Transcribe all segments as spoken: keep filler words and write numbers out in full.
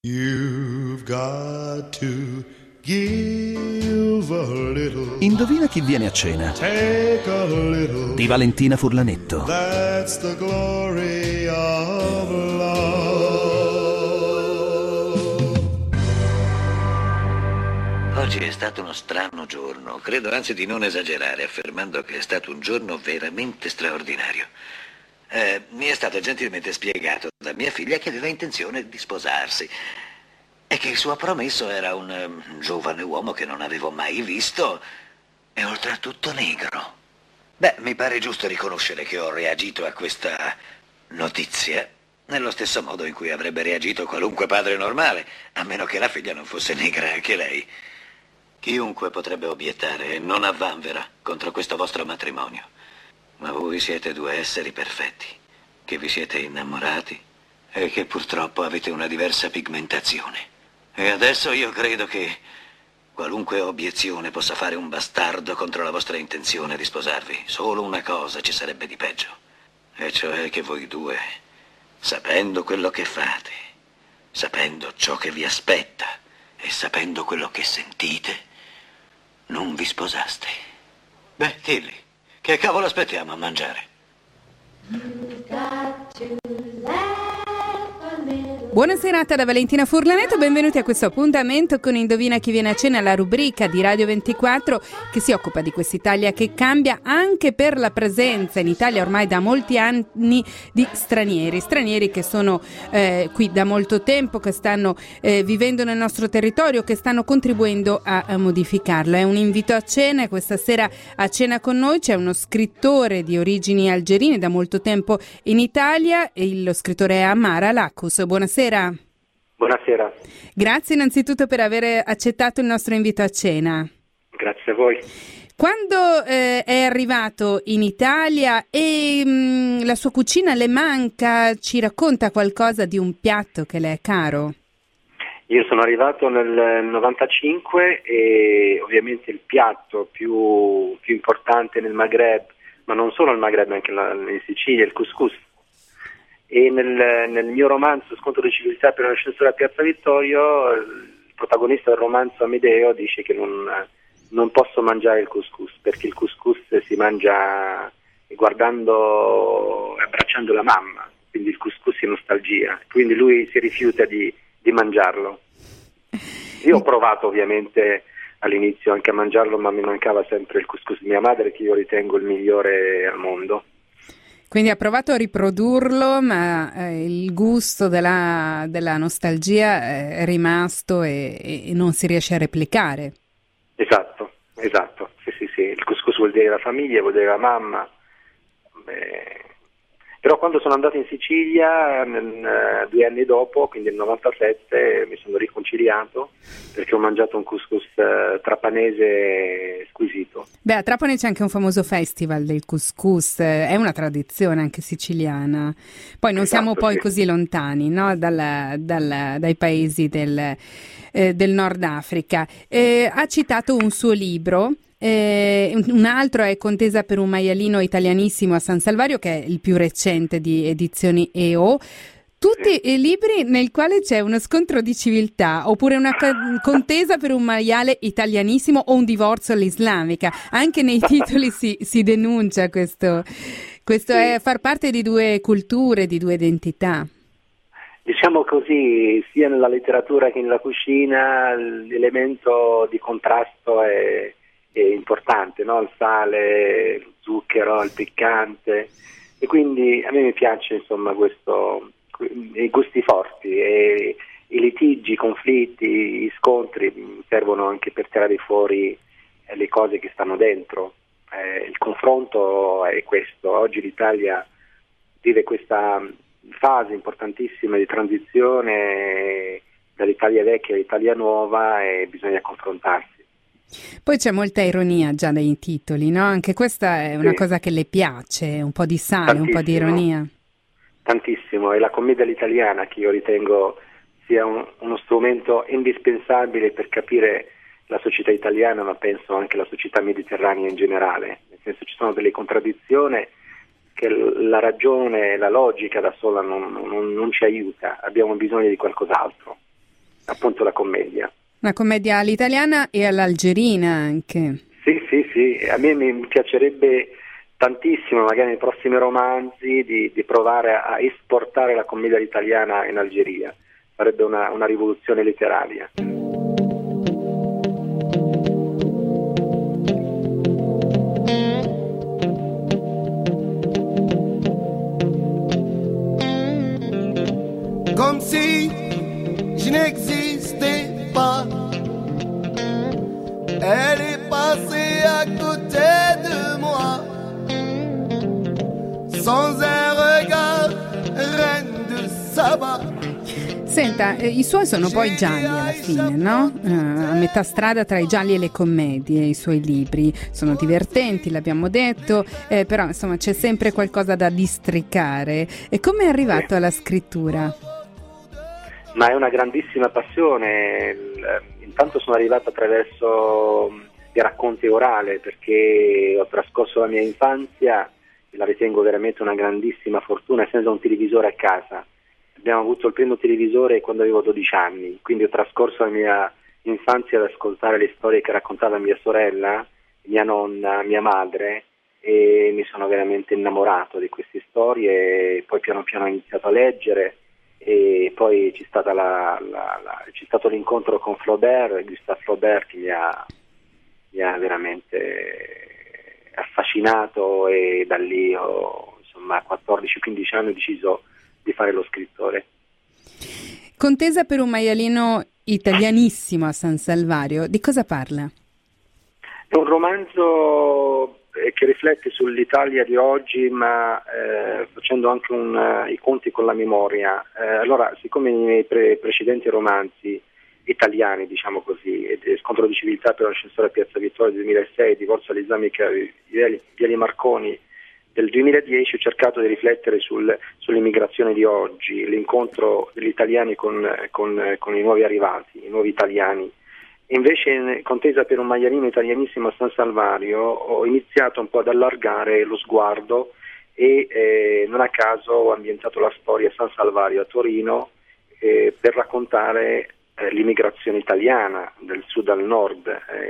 You've got to give a little. Indovina chi viene a cena? Take a little. Di Valentina Furlanetto. That's the glory of love. Oggi è stato uno strano giorno. Credo anzi di non esagerare affermando che è stato un giorno veramente straordinario. Eh, mi è stato gentilmente spiegato da mia figlia che aveva intenzione di sposarsi e che il suo promesso era un um, giovane uomo che non avevo mai visto e oltretutto negro. Beh, mi pare giusto riconoscere che ho reagito a questa notizia nello stesso modo in cui avrebbe reagito qualunque padre normale, a meno che la figlia non fosse negra anche lei. Chiunque potrebbe obiettare, non avvanvera contro questo vostro matrimonio. Ma voi siete due esseri perfetti, che vi siete innamorati e che purtroppo avete una diversa pigmentazione. E adesso io credo che qualunque obiezione possa fare un bastardo contro la vostra intenzione di sposarvi. Solo una cosa ci sarebbe di peggio, e cioè che voi due, sapendo quello che fate, sapendo ciò che vi aspetta e sapendo quello che sentite, non vi sposaste. Beh, Tilly, che cavolo aspettiamo a mangiare? Buona serata da Valentina Furlanetto, benvenuti a questo appuntamento con Indovina chi viene a cena, la rubrica di Radio ventiquattro che si occupa di quest'Italia che cambia anche per la presenza in Italia ormai da molti anni di stranieri, stranieri che sono eh, qui da molto tempo, che stanno eh, vivendo nel nostro territorio, che stanno contribuendo a, a modificarlo. È un invito a cena e questa sera a cena con noi c'è uno scrittore di origini algerine da molto tempo in Italia, e lo scrittore è Amara Lacus. Buonasera. Buonasera. Grazie innanzitutto per aver accettato il nostro invito a cena. Grazie a voi. Quando eh, è arrivato in Italia e mh, la sua cucina le manca, ci racconta qualcosa di un piatto che le è caro? Io sono arrivato nel novantacinque e ovviamente il piatto più, più importante nel Maghreb, ma non solo nel Maghreb, anche in Sicilia, è il couscous. E nel, nel mio romanzo Scontro di civiltà per una censura a Piazza Vittorio, il protagonista del romanzo Amedeo dice che non, non posso mangiare il couscous perché il couscous si mangia guardando e abbracciando la mamma, quindi il couscous è nostalgia, quindi lui si rifiuta di, di mangiarlo. Io ho provato ovviamente all'inizio anche a mangiarlo, ma mi mancava sempre il couscous di mia madre, che io ritengo il migliore al mondo. Quindi ha provato a riprodurlo, ma eh, il gusto della, della nostalgia è rimasto e, e non si riesce a replicare. Esatto, esatto. Sì, sì, sì. Il couscous vuol dire la famiglia, vuol dire la mamma. Beh, però quando sono andato in Sicilia, nel, due anni dopo, quindi nel novantasette, mi sono riconciliato perché ho mangiato un couscous uh, trapanese squisito. Beh, a Trapani c'è anche un famoso festival del couscous, è una tradizione anche siciliana. Poi non Esatto, siamo poi sì. così lontani, no? dal, dal, dai paesi del, eh, del Nord Africa. Eh, ha citato un suo libro. Eh, un altro è Contesa per un maialino italianissimo a San Salvario, che è il più recente di edizioni E O. Tutti i libri nel quale c'è uno scontro di civiltà, oppure una co- contesa per un maiale italianissimo o un divorzio all'islamica. Anche nei titoli si, si denuncia questo. Questo è far parte di due culture, di due identità. Diciamo così, sia nella letteratura che nella cucina l'elemento di contrasto è è importante, no? Il sale, lo zucchero, il piccante, e quindi a me mi piace insomma questo, i gusti forti, e i litigi, i conflitti, gli scontri servono anche per tirare fuori le cose che stanno dentro. Eh, il confronto è questo. Oggi l'Italia vive questa fase importantissima di transizione dall'Italia vecchia all'Italia nuova e bisogna confrontarsi. Poi c'è molta ironia già nei titoli, no? Anche questa è una sì. cosa che le piace, un po' di sale, Tantissimo. un po' di ironia. Tantissimo, è la commedia all'italiana che io ritengo sia un, uno strumento indispensabile per capire la società italiana, ma penso anche la società mediterranea in generale. Nel senso, ci sono delle contraddizioni che la ragione, la logica da sola non, non, non ci aiuta, abbiamo bisogno di qualcos'altro. appunto la commedia. Una commedia all'italiana e all'algerina anche. Sì, sì, sì, a me mi piacerebbe tantissimo, magari nei prossimi romanzi, di, di provare a esportare la commedia italiana in Algeria. Sarebbe una, una rivoluzione letteraria. Comme si je n'existais pas. Elle est passée à côté de moi, sans un regard, reine de Saba. Senta, eh, i suoi sono poi gialli alla fine, no? Eh, a metà strada tra i gialli e le commedie, i suoi libri sono divertenti, l'abbiamo detto, eh, però insomma c'è sempre qualcosa da districare. E come è arrivato alla scrittura? Ma è una grandissima passione. Intanto sono arrivato attraverso i racconti orali, perché ho trascorso la mia infanzia, e la ritengo veramente una grandissima fortuna, senza un televisore a casa. Abbiamo avuto il primo televisore quando avevo dodici anni, quindi ho trascorso la mia infanzia ad ascoltare le storie che raccontava mia sorella, mia nonna, mia madre, e mi sono veramente innamorato di queste storie. E poi piano piano ho iniziato a leggere, e poi c'è stata la, la, la, c'è stato l'incontro con Flaubert, Gustave Flaubert, che mi ha, mi ha veramente affascinato, e da lì ho, insomma, a quattordici quindici anni ho deciso di fare lo scrittore. Contesa per un maialino italianissimo a San Salvario, di cosa parla? È un romanzo che riflette sull'Italia di oggi, ma eh, facendo anche un, uh, i conti con la memoria. Eh, allora, siccome nei miei pre- precedenti romanzi italiani, diciamo così, Scontro di civiltà per l'ascensore a Piazza Vittoria del duemilasei, Divorzio all'Islamica Viali Marconi del duemiladieci, ho cercato di riflettere sul, sull'immigrazione di oggi, l'incontro degli italiani con, con, con i nuovi arrivati, i nuovi italiani. Invece, Contesa per un maialino italianissimo a San Salvario, ho iniziato un po' ad allargare lo sguardo e eh, non a caso ho ambientato la storia a San Salvario, a Torino, eh, per raccontare eh, l'immigrazione italiana dal sud al nord,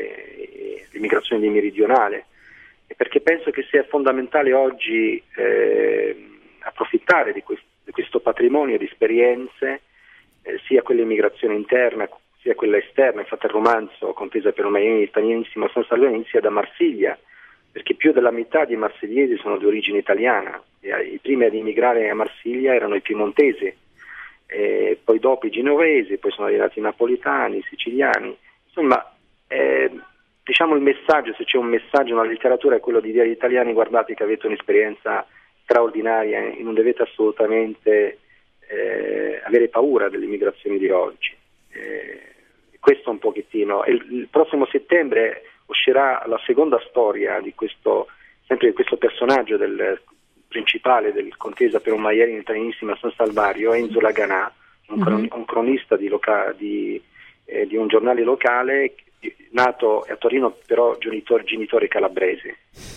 eh, l'immigrazione meridionale, perché penso che sia fondamentale oggi eh, approfittare di, quest- di questo patrimonio di esperienze, eh, sia quell'immigrazione interna sia quella esterna. Infatti il romanzo Contesa per un maialino italianissimo a San Salvario inizia da Marsiglia, perché più della metà dei marsigliesi sono di origine italiana. I primi ad immigrare a Marsiglia erano i piemontesi, eh, poi dopo i genovesi, poi sono arrivati i napoletani, i siciliani. Insomma, eh, diciamo il messaggio, se c'è un messaggio nella letteratura, è quello di dire agli italiani: guardate che avete un'esperienza straordinaria e non dovete assolutamente eh, avere paura dell'immigrazione di oggi. Eh, questo un pochettino. Il, il prossimo settembre uscirà la seconda storia di questo, sempre di questo personaggio del principale del Contesa per un maialino italianissimo a San Salvario, Enzo Laganà, un, mm-hmm. un cronista di, loca, di, eh, di un giornale locale, nato a Torino però genitore, genitore calabrese.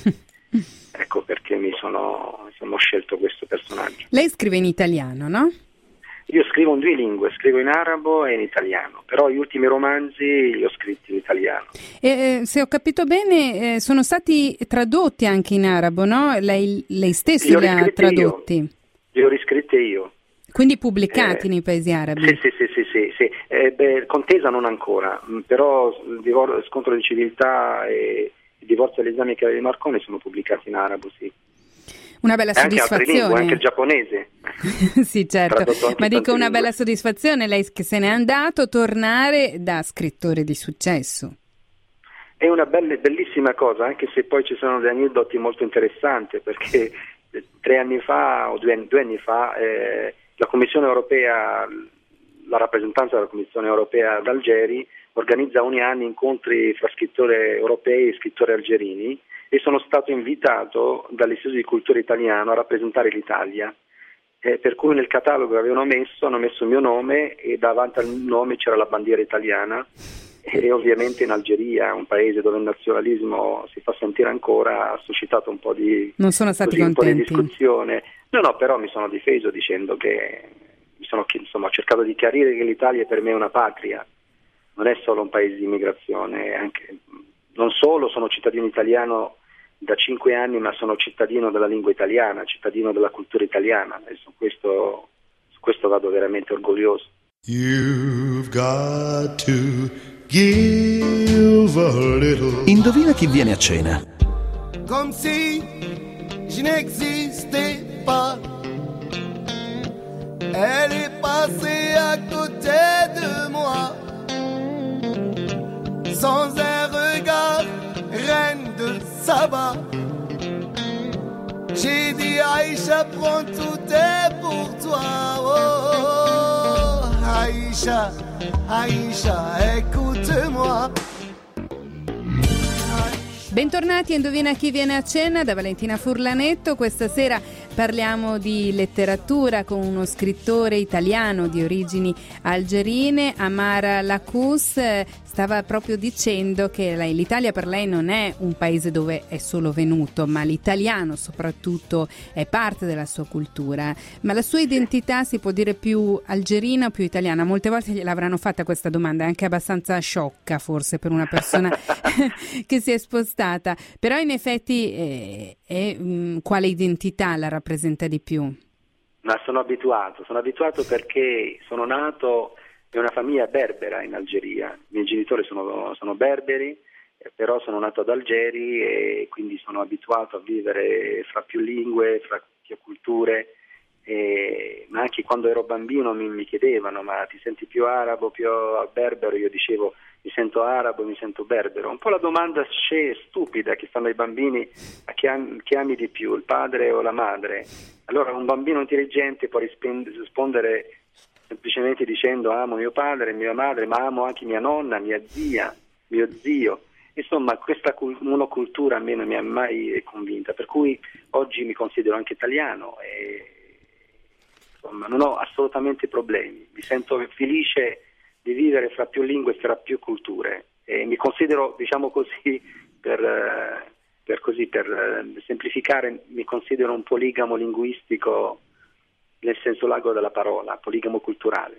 Ecco perché mi sono, insomma, ho scelto questo personaggio. Lei scrive in italiano, no? Io scrivo in due lingue, scrivo in arabo e in italiano, però gli ultimi romanzi li ho scritti in italiano. E, eh, se ho capito bene, eh, sono stati tradotti anche in arabo, no? Lei, lei stesso li, li ha tradotti? Io. Li ho riscritti io. Quindi pubblicati eh, nei paesi arabi? Sì, sì, sì, sì, sì, sì. Eh, beh, Contesa non ancora, però il divor- Scontro di civiltà e il Divorzio all'Islamica di Marconi sono pubblicati in arabo, sì. Una bella soddisfazione. Anche altre lingue, anche il giapponese. Sì, certo, ma dico una lingue. Bella soddisfazione, lei che se n'è andato, tornare da scrittore di successo. È una bella, bellissima cosa, anche se poi ci sono degli aneddoti molto interessanti, perché tre anni fa o due, due anni fa eh, la Commissione Europea, la rappresentanza della Commissione Europea ad Algeri organizza ogni anno incontri fra scrittori europei e scrittori algerini, e sono stato invitato dall'Istituto di Cultura Italiano a rappresentare l'Italia, eh, per cui nel catalogo che avevano messo hanno messo il mio nome, e davanti al nome c'era la bandiera italiana, e ovviamente in Algeria, un paese dove il nazionalismo si fa sentire ancora, ha suscitato un po' di, non sono stati così, contenti. Un po' di discussione. No, no, però mi sono difeso dicendo che mi sono, insomma, ho cercato di chiarire che l'Italia per me è una patria, non è solo un paese di immigrazione, anche, non solo sono cittadino italiano da cinque anni, ma sono cittadino della lingua italiana, cittadino della cultura italiana, e su questo, su questo vado veramente orgoglioso. You've got to give a little. Indovina chi viene a cena. Comme si je n'existais pas. Elle est passée à côté de moi, sans un regard, reine de Saba. J'ai dit Aïcha, prends tout est pour toi. Oh, Aïcha, Aïcha, écoute-moi. Bentornati a Indovina chi viene a cena da Valentina Furlanetto. Questa sera parliamo di letteratura con uno scrittore italiano di origini algerine, Amara Lacous. Stava proprio dicendo che lei, l'Italia per lei non è un paese dove è solo venuto, ma l'italiano soprattutto è parte della sua cultura. Ma la sua identità si può dire più algerina o più italiana? Molte volte gliel'avranno fatta questa domanda, è anche abbastanza sciocca forse per una persona che si è spostata, però in effetti eh, è, mh, quale identità la rappresenta di più? Ma sono abituato, sono abituato perché sono nato in una famiglia berbera in Algeria. I miei genitori sono, sono berberi, eh, però sono nato ad Algeri e quindi sono abituato a vivere fra più lingue, fra più culture, eh, ma anche quando ero bambino mi, mi chiedevano: ma ti senti più arabo, più berbero? Io dicevo: mi sento arabo, mi sento berbero. Un po' la domanda stupida che fanno i bambini: a chi ami, chi ami di più, il padre o la madre? Allora un bambino intelligente può rispondere semplicemente dicendo: amo mio padre e mia madre, ma amo anche mia nonna, mia zia, mio zio. Insomma, questa monocultura a me non mi ha mai convinta, per cui oggi mi considero anche italiano e insomma non ho assolutamente problemi. Mi sento felice di vivere fra più lingue e fra più culture e mi considero, diciamo così, per, per, così, per semplificare, mi considero un poligamo linguistico nel senso largo della parola, poligamo culturale.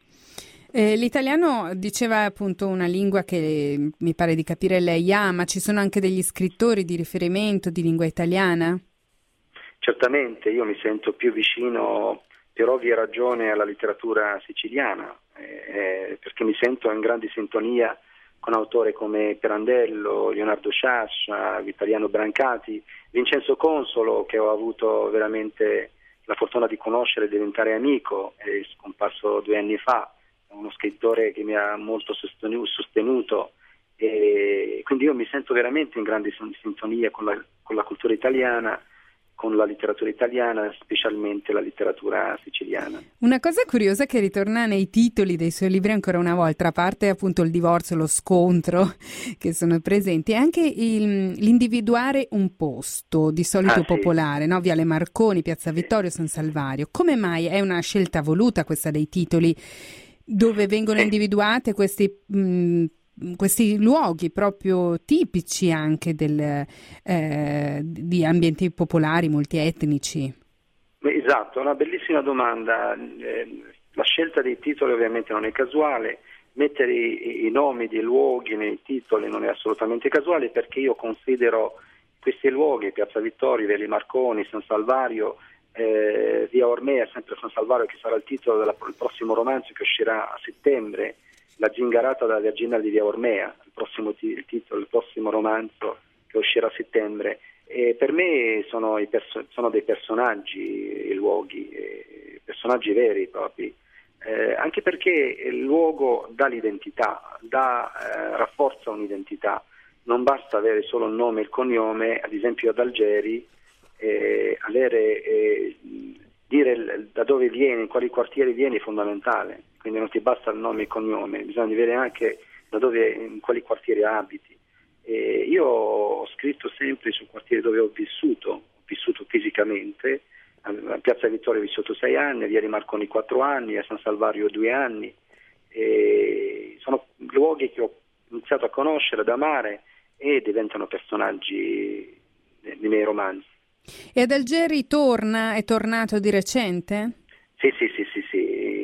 Eh, l'italiano, diceva, appunto una lingua che mi pare di capire lei ama. Ci sono anche degli scrittori di riferimento di lingua italiana? Certamente, io mi sento più vicino, per ovvie ragioni, alla letteratura siciliana, eh, perché mi sento in grande sintonia con autori come Pirandello, Leonardo Sciascia, Vitaliano Brancati, Vincenzo Consolo, che ho avuto veramente la fortuna di conoscere e diventare amico, è scomparso due anni fa, è uno scrittore che mi ha molto sostenuto e quindi io mi sento veramente in grande sintonia con la, con la cultura italiana, con la letteratura italiana, specialmente la letteratura siciliana. Una cosa curiosa che ritorna nei titoli dei suoi libri ancora una volta, a parte appunto il divorzio, lo scontro che sono presenti, è anche il, l'individuare un posto, di solito ah, popolare, sì. no? Viale Marconi, Piazza Vittorio, San Salvario. Come mai è una scelta voluta questa dei titoli, dove vengono sì. individuate questi... Mh, questi luoghi proprio tipici anche del, eh, di ambienti popolari, multietnici? Esatto, è una bellissima domanda. Eh, la scelta dei titoli ovviamente non è casuale, mettere i, i nomi dei luoghi nei titoli non è assolutamente casuale, perché io considero questi luoghi, Piazza Vittorio, Viale Marconi, San Salvario, eh, Via Ormea, sempre San Salvario, che sarà il titolo del prossimo romanzo che uscirà a settembre, La zingarata della Vergina di Via Ormea, il prossimo t- il titolo, il prossimo romanzo che uscirà a settembre. E per me sono, i perso- sono dei personaggi, i luoghi, eh, personaggi veri propri, eh, anche perché il luogo dà l'identità, dà, eh, rafforza un'identità. Non basta avere solo il nome e il cognome, ad esempio ad Algeri, eh, avere, eh, dire da dove vieni, in quali quartieri vieni è fondamentale. Quindi non ti basta il nome e il cognome, bisogna vedere anche da dove, in quali quartieri abiti. E io ho scritto sempre sul quartiere dove ho vissuto, ho vissuto fisicamente. A Piazza Vittorio ho vissuto sei anni, a Via di Marconi quattro anni, a San Salvario due anni. E sono luoghi che ho iniziato a conoscere, ad amare e diventano personaggi dei miei romanzi. E ad Algeri torna, è tornato di recente? Sì, sì, sì, sì, sì.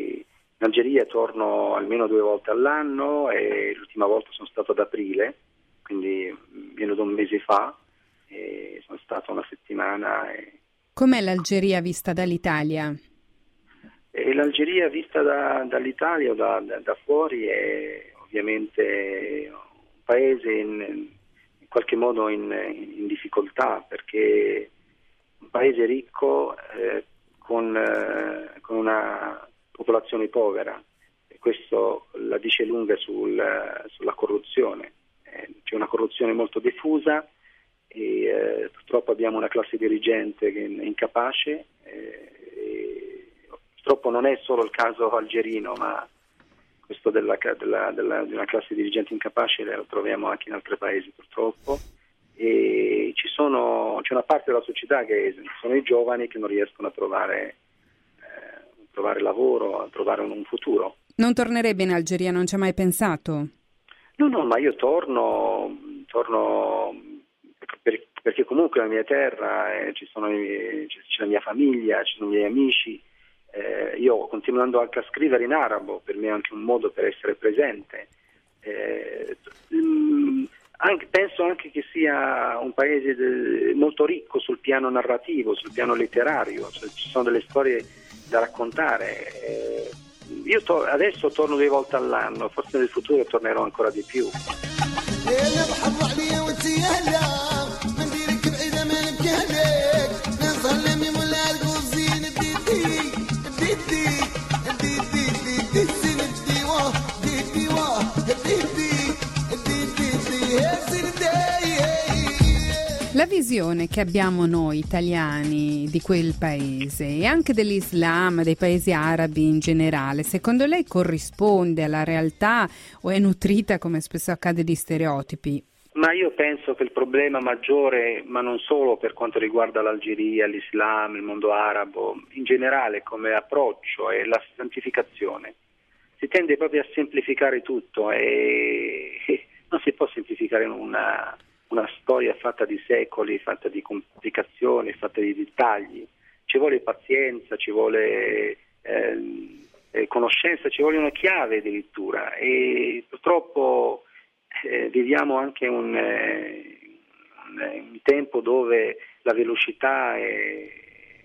In Algeria torno almeno due volte all'anno e l'ultima volta sono stato ad aprile, quindi meno di un mese fa, e sono stato una settimana. E... Com'è l'Algeria vista dall'Italia? E l'Algeria vista da, dall'Italia o da, da, da fuori è ovviamente un paese in, in qualche modo in, in difficoltà, perché un paese ricco eh, con, eh, con una popolazione povera, e questo la dice lunga sul, sulla corruzione. Eh, c'è una corruzione molto diffusa e eh, purtroppo abbiamo una classe dirigente che è incapace. Eh, e purtroppo non è solo il caso algerino, ma questo della, della, della, di una classe dirigente incapace lo troviamo anche in altri paesi purtroppo. E ci sono, c'è una parte della società che sono i giovani che non riescono a trovare trovare lavoro, a trovare un, un futuro. Non tornerebbe in Algeria, non ci ha mai pensato? No, no, ma io torno, torno per, perché comunque la mia terra, eh, ci sono i, c'è la mia famiglia, ci sono i miei amici, eh, io continuando anche a scrivere in arabo, per me è anche un modo per essere presente. Eh, mh, anche, penso anche che sia un paese de, molto ricco sul piano narrativo, sul piano letterario, cioè, ci sono delle storie da raccontare. Eh, io to- adesso torno due volte all'anno, forse nel futuro tornerò ancora di più. La visione che abbiamo noi italiani di quel paese e anche dell'Islam, dei paesi arabi in generale, secondo lei corrisponde alla realtà o è nutrita, come spesso accade, di stereotipi? Ma io penso che il problema maggiore, ma non solo per quanto riguarda l'Algeria, l'Islam, il mondo arabo, in generale come approccio, è la semplificazione. Si tende proprio a semplificare tutto e non si può semplificare una... una storia fatta di secoli, fatta di complicazioni, fatta di dettagli. Ci vuole pazienza, ci vuole eh, conoscenza, ci vuole una chiave addirittura, e purtroppo eh, viviamo anche un, eh, un, un tempo dove la velocità è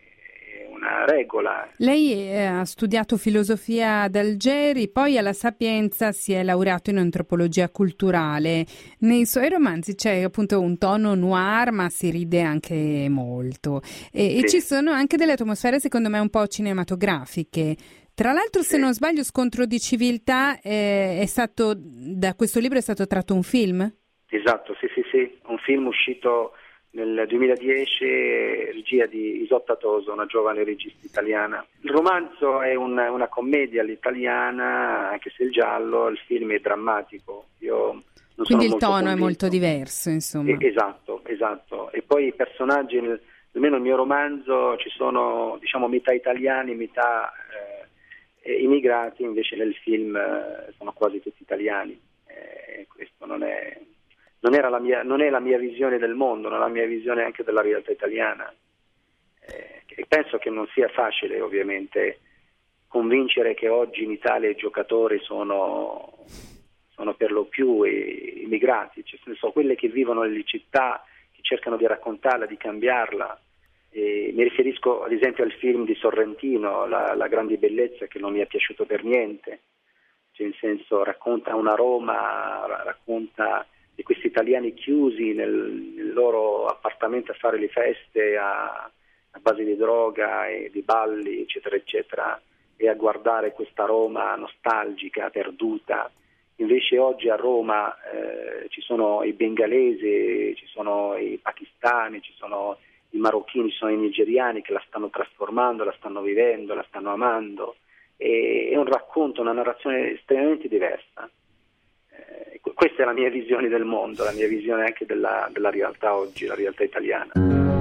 una regola. Lei eh, ha studiato filosofia ad Algeri, poi alla Sapienza si è laureato in antropologia culturale. Nei suoi romanzi c'è appunto un tono noir, ma si ride anche molto. E, sì. e ci sono anche delle atmosfere secondo me un po' cinematografiche. Tra l'altro, sì. se non sbaglio, Scontro di civiltà eh, è stato, da questo libro è stato tratto un film? Esatto, sì sì sì, un film uscito nel duemiladieci, regia di Isotta Toso, una giovane regista italiana. Il romanzo è una, una commedia all'italiana, anche se il giallo, il film è drammatico. Io non Quindi sono il tono convinto. È molto diverso, insomma. Eh, esatto, esatto. E poi i personaggi, nel, almeno nel mio romanzo, ci sono, diciamo, metà italiani, metà eh, immigrati, invece nel film eh, sono quasi tutti italiani. Eh, questo non è... Non, era la mia, non è la mia visione del mondo, non è la mia visione anche della realtà italiana. Eh, e penso che non sia facile, ovviamente, convincere che oggi in Italia i giocatori sono, sono per lo più immigrati, cioè, sono quelle che vivono nelle città, che cercano di raccontarla, di cambiarla. E mi riferisco ad esempio al film di Sorrentino, La, la grande bellezza, che non mi è piaciuto per niente. Cioè, in senso, racconta una Roma, racconta di questi italiani chiusi nel, nel loro appartamento a fare le feste a, a base di droga e di balli, eccetera, eccetera, e a guardare questa Roma nostalgica, perduta. Invece oggi a Roma eh, ci sono i bengalesi, ci sono i pakistani, ci sono i marocchini, ci sono i nigeriani che la stanno trasformando, la stanno vivendo, la stanno amando. E, è un racconto, una narrazione estremamente diversa. Questa è la mia visione del mondo, la mia visione anche della, della realtà oggi, la realtà italiana.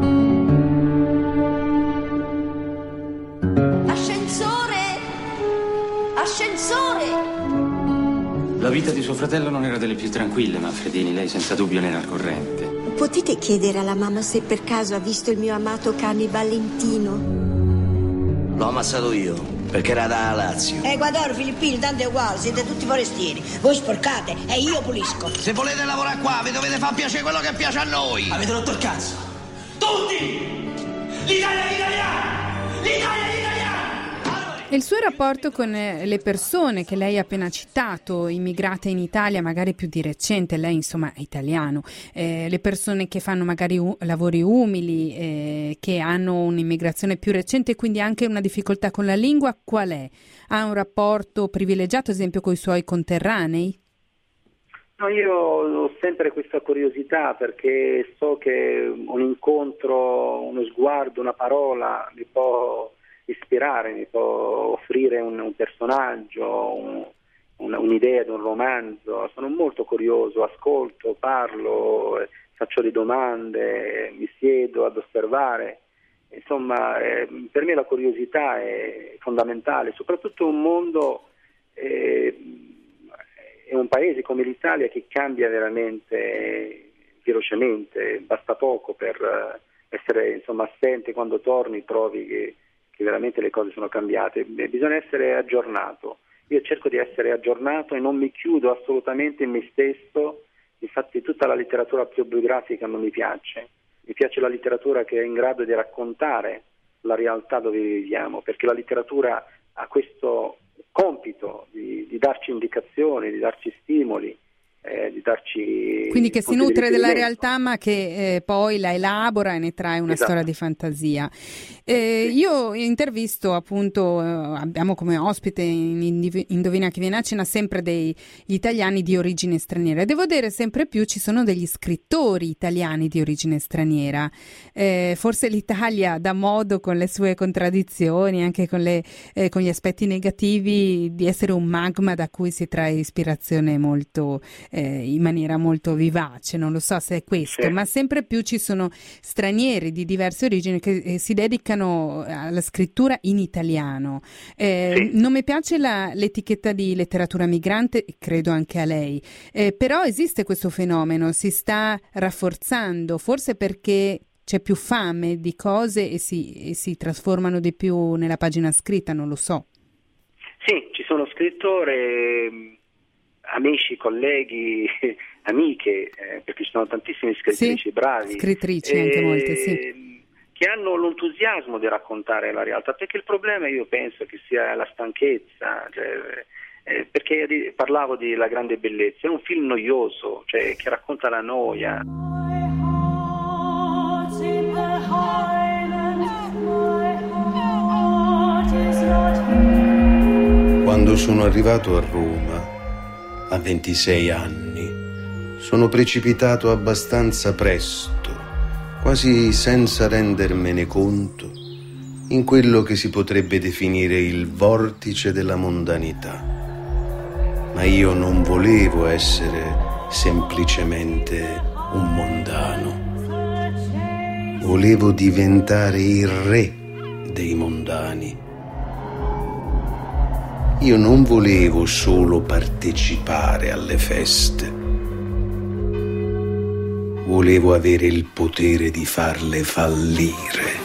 Ascensore! Ascensore! La vita di suo fratello non era delle più tranquille, ma Fredini, lei senza dubbio ne era al corrente. Potete chiedere alla mamma se per caso ha visto il mio amato cane Valentino? L'ho ammazzato io. Perché era da Lazio. Ecuador, Filippine, tanto è uguale, siete tutti forestieri. Voi sporcate e io pulisco. Se volete lavorare qua, vi dovete far piacere quello che piace a noi. Avete rotto il cazzo. Tutti! L'Italia è italiana! L'Italia è italiana! E il suo rapporto con le persone che lei ha appena citato, immigrate in Italia, magari più di recente, lei insomma è italiano, eh, le persone che fanno magari u- lavori umili, eh, che hanno un'immigrazione più recente e quindi anche una difficoltà con la lingua, qual è? Ha un rapporto privilegiato, ad esempio, con i suoi conterranei? No, io ho sempre questa curiosità perché so che un incontro, uno sguardo, una parola mi può ispirare, mi può offrire un, un personaggio, un, un, un'idea di un romanzo. Sono molto curioso, ascolto, parlo, eh, faccio le domande, mi siedo ad osservare. Insomma, eh, per me la curiosità è fondamentale, soprattutto un mondo eh, è un paese come l'Italia che cambia veramente velocemente, basta poco per essere insomma assente, quando torni trovi che che veramente le cose sono cambiate. Bisogna essere aggiornato. Io cerco di essere aggiornato e non mi chiudo assolutamente in me stesso. Infatti tutta la letteratura autobiografica non mi piace. Mi piace la letteratura che è in grado di raccontare la realtà dove viviamo, perché la letteratura ha questo compito di, di darci indicazioni, di darci stimoli, eh, di darci... Quindi che si nutre della realtà ma che eh, poi la elabora e ne trae una esatto. storia di fantasia. Eh, io intervisto appunto, eh, abbiamo come ospite in Indovina chi viene a cena sempre degli italiani di origine straniera. Devo dire sempre più ci sono degli scrittori italiani di origine straniera. Eh, forse l'Italia dà modo con le sue contraddizioni, anche con, le, eh, con gli aspetti negativi, di essere un magma da cui si trae ispirazione molto eh, in maniera molto vivace. Non lo so se è questo, sì. Ma sempre più ci sono stranieri di diverse origini che eh, si dedicano alla scrittura in italiano. Eh, sì. Non mi piace la, l'etichetta di letteratura migrante, credo anche a lei, eh, però esiste questo fenomeno, si sta rafforzando, forse perché c'è più fame di cose e si, e si trasformano di più nella pagina scritta, non lo so. Sì, ci sono scrittori, amici, colleghi, amiche, eh, perché ci sono tantissime scrittrici sì, bravi. Scrittrici eh, anche molte, sì. Che hanno l'entusiasmo di raccontare la realtà, perché il problema io penso che sia la stanchezza, cioè, eh, perché di, parlavo di La grande bellezza, è un film noioso, cioè che racconta la noia. Quando sono arrivato a Roma, a ventisei anni, sono precipitato abbastanza presto, quasi senza rendermene conto, in quello che si potrebbe definire il vortice della mondanità. Ma io non volevo essere semplicemente un mondano. Volevo diventare il re dei mondani. Io non volevo solo partecipare alle feste. Volevo avere il potere di farle fallire.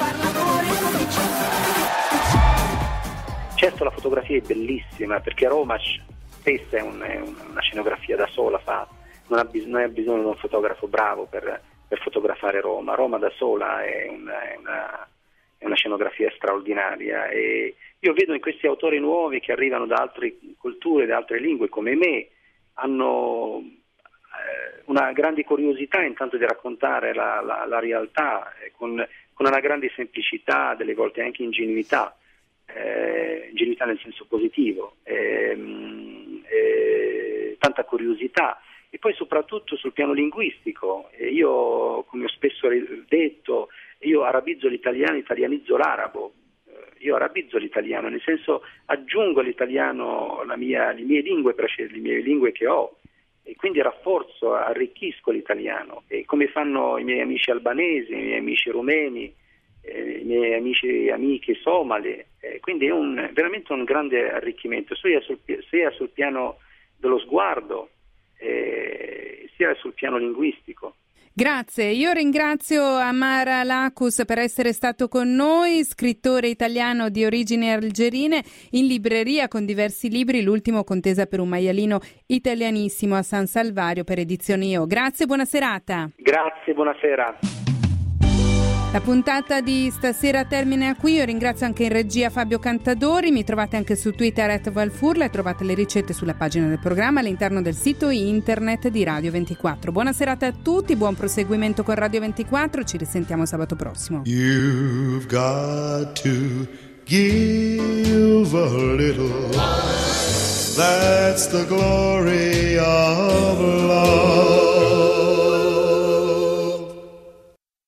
Certo, la fotografia è bellissima, perché Roma stessa è, un, è una scenografia da sola, fa, non, ha bis- non ha bisogno di un fotografo bravo per, per fotografare Roma. Roma da sola è una, è una, è una scenografia straordinaria, e io vedo in questi autori nuovi che arrivano da altre culture, da altre lingue come me, hanno una grande curiosità intanto di raccontare la, la, la realtà eh, con, con una grande semplicità, delle volte anche ingenuità, eh, ingenuità nel senso positivo, eh, eh, tanta curiosità, e poi soprattutto sul piano linguistico. Eh, io, come ho spesso detto, io arabizzo l'italiano, italianizzo l'arabo. Eh, io arabizzo l'italiano, nel senso aggiungo all'italiano la mia, le mie lingue, le mie lingue che ho, e quindi rafforzo, arricchisco l'italiano, e come fanno i miei amici albanesi, i miei amici rumeni, eh, i miei amici amiche somale, eh, quindi è un, veramente un grande arricchimento, sia sul, sia sul piano dello sguardo, eh, sia sul piano linguistico. Grazie, io ringrazio Amara Lacus per essere stato con noi, scrittore italiano di origini algerine, in libreria con diversi libri, l'ultimo Contesa per un maialino italianissimo a San Salvario per Edizioni Io. Grazie, buona serata. Grazie, buonasera. La puntata di stasera termina qui, io ringrazio anche in regia Fabio Cantadori, mi trovate anche su Twitter at Valfurla e trovate le ricette sulla pagina del programma all'interno del sito internet di Radio ventiquattro. Buona serata a tutti, buon proseguimento con Radio ventiquattro, ci risentiamo sabato prossimo. You've got to give a little, that's the glory of